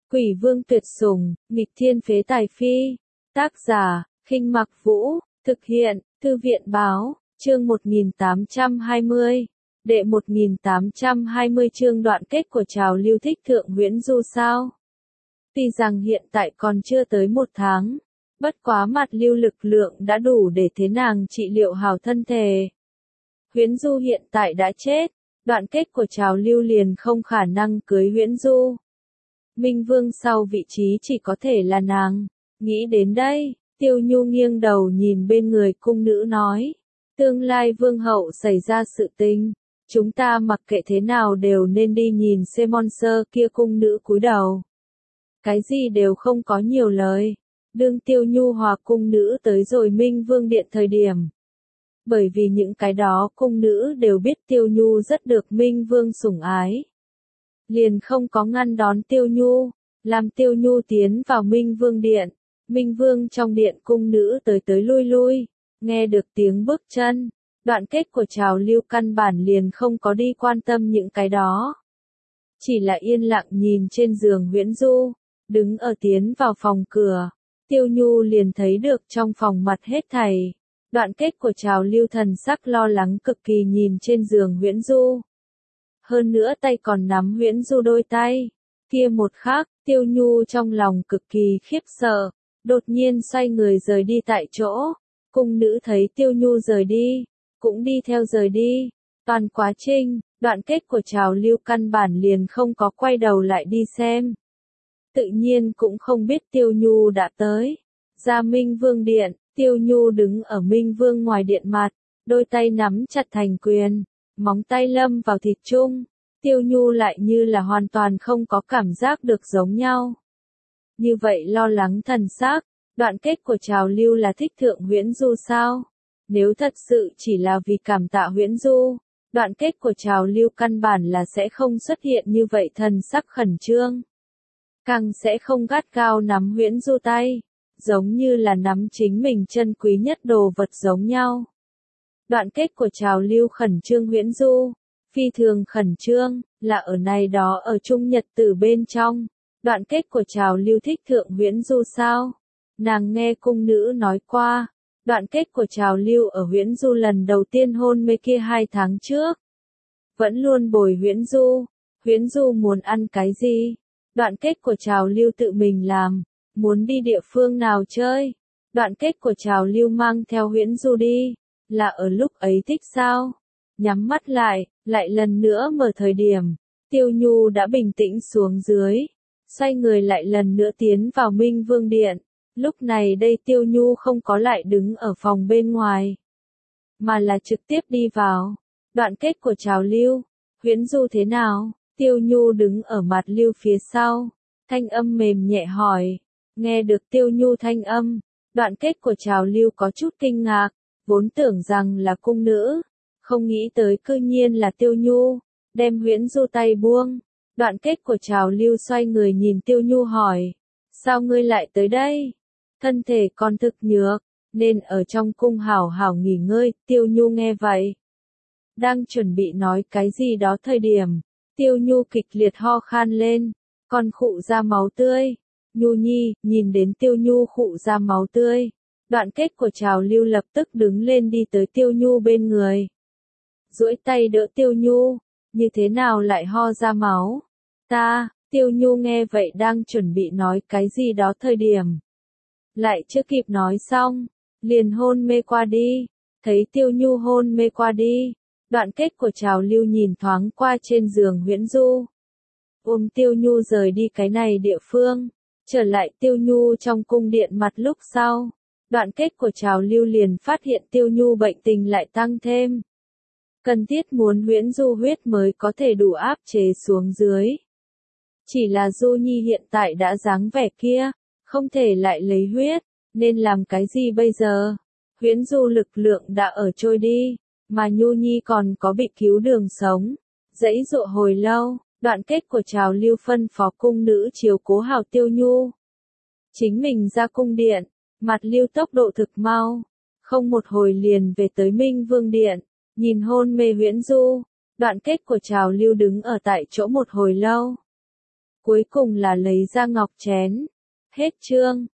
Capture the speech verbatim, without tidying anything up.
Quỷ vương tuyệt sủng, nghịch thiên phế tài phi. Tác giả, Khinh Mặc Vũ, thực hiện, Thư viện báo, chương một nghìn tám trăm hai mươi. Đệ một nghìn tám trăm hai mươi chương đoạn kết của trào lưu thích thượng huyễn du sao. Tuy rằng hiện tại còn chưa tới một tháng, bất quá mặt lưu lực lượng đã đủ để thế nàng trị liệu hào thân thể. Huyễn du hiện tại đã chết, đoạn kết của trào lưu liền không khả năng cưới huyễn du. Minh Vương sau vị trí chỉ có thể là nàng. Nghĩ đến đây, Tiêu Nhu nghiêng đầu nhìn bên người cung nữ nói. Tương lai vương hậu xảy ra sự tình, chúng ta mặc kệ thế nào đều nên đi nhìn xem monster kia. Cung nữ cúi đầu. Cái gì đều không có nhiều lời. Đương Tiêu Nhu hòa cung nữ tới rồi Minh Vương điện thời điểm. Bởi vì những cái đó cung nữ đều biết Tiêu Nhu rất được Minh Vương sủng ái. Liền không có ngăn đón Tiêu Nhu, làm Tiêu Nhu tiến vào Minh Vương điện. Minh Vương trong điện cung nữ tới tới lui lui, nghe được tiếng bước chân, đoạn kết của trào lưu căn bản liền không có đi quan tâm những cái đó. Chỉ là yên lặng nhìn trên giường huyễn du, đứng ở tiến vào phòng cửa, Tiêu Nhu liền thấy được trong phòng mặt hết thảy. Đoạn kết của trào lưu thần sắc lo lắng cực kỳ nhìn trên giường huyễn du. Hơn nữa tay còn nắm huyễn du đôi tay. Kia một khắc, Tiêu Nhu trong lòng cực kỳ khiếp sợ, đột nhiên xoay người rời đi tại chỗ. Cung nữ thấy Tiêu Nhu rời đi, cũng đi theo rời đi. Toàn quá trình, đoạn kết của trào lưu căn bản liền không có quay đầu lại đi xem. Tự nhiên cũng không biết Tiêu Nhu đã tới. Ra Minh Vương điện, Tiêu Nhu đứng ở Minh Vương ngoài điện mặt, đôi tay nắm chặt thành quyền. Móng tay lâm vào thịt chung, Tiêu Nhu lại như là hoàn toàn không có cảm giác được giống nhau. Như vậy lo lắng thần sắc, đoạn kết của trào lưu là thích thượng huyễn du sao? Nếu thật sự chỉ là vì cảm tạ huyễn du, đoạn kết của trào lưu căn bản là sẽ không xuất hiện như vậy thần sắc khẩn trương. Càng sẽ không gắt gao nắm huyễn du tay, giống như là nắm chính mình chân quý nhất đồ vật giống nhau. Đoạn kết của trào lưu khẩn trương huyễn du, phi thường khẩn trương, là ở này đó ở Trung Nhật Tử bên trong. Đoạn kết của trào lưu thích thượng huyễn du sao? Nàng nghe cung nữ nói qua, đoạn kết của trào lưu ở huyễn du lần đầu tiên hôn mê kia hai tháng trước. Vẫn luôn bồi huyễn du, huyễn du muốn ăn cái gì? Đoạn kết của trào lưu tự mình làm, muốn đi địa phương nào chơi? Đoạn kết của trào lưu mang theo huyễn du đi. Là ở lúc ấy thích sao? Nhắm mắt lại, lại lần nữa mở thời điểm, Tiêu Nhu đã bình tĩnh xuống dưới, xoay người lại lần nữa tiến vào Minh Vương điện. Lúc này đây Tiêu Nhu không có lại đứng ở phòng bên ngoài, mà là trực tiếp đi vào. Đoạn kết của trào lưu, huyễn du thế nào? Tiêu Nhu đứng ở mặt lưu phía sau, thanh âm mềm nhẹ hỏi. Nghe được Tiêu Nhu thanh âm, đoạn kết của trào lưu có chút kinh ngạc. Vốn tưởng rằng là cung nữ, không nghĩ tới cư nhiên là Tiêu Nhu, đem huyễn du tay buông. Đoạn kết của trào lưu xoay người nhìn Tiêu Nhu hỏi, sao ngươi lại tới đây? Thân thể còn thực nhược, nên ở trong cung hảo hảo nghỉ ngơi. Tiêu Nhu nghe vậy, đang chuẩn bị nói cái gì đó thời điểm, Tiêu Nhu kịch liệt ho khan lên, còn khụ ra máu tươi. Nhu nhi, nhìn đến Tiêu Nhu khụ ra máu tươi. Đoạn kết của trào lưu lập tức đứng lên đi tới Tiêu Nhu bên người. Duỗi tay đỡ Tiêu Nhu, như thế nào lại ho ra máu? Ta, Tiêu Nhu nghe vậy đang chuẩn bị nói cái gì đó thời điểm. Lại chưa kịp nói xong, liền hôn mê qua đi. Thấy Tiêu Nhu hôn mê qua đi, đoạn kết của trào lưu nhìn thoáng qua trên giường huyễn du. Ôm Tiêu Nhu rời đi cái này địa phương, trở lại Tiêu Nhu trong cung điện mặt lúc sau. Đoạn kết của trào lưu liền phát hiện Tiêu Nhu bệnh tình lại tăng thêm. Cần thiết muốn huyễn du huyết mới có thể đủ áp chế xuống dưới. Chỉ là Du Nhi hiện tại đã dáng vẻ kia, không thể lại lấy huyết, nên làm cái gì bây giờ? Huyễn du lực lượng đã ở trôi đi, mà Nhu Nhi còn có bị cứu đường sống. Dãy dụa hồi lâu, đoạn kết của trào lưu phân phó cung nữ chiếu cố hảo Tiêu Nhu. Chính mình ra cung điện. Mặt lưu tốc độ thực mau, không một hồi liền về tới Minh Vương điện, nhìn hôn mê huyễn du, đoạn kết của trào lưu đứng ở tại chỗ một hồi lâu. cuối cùng là lấy ra ngọc chén. Hết chương.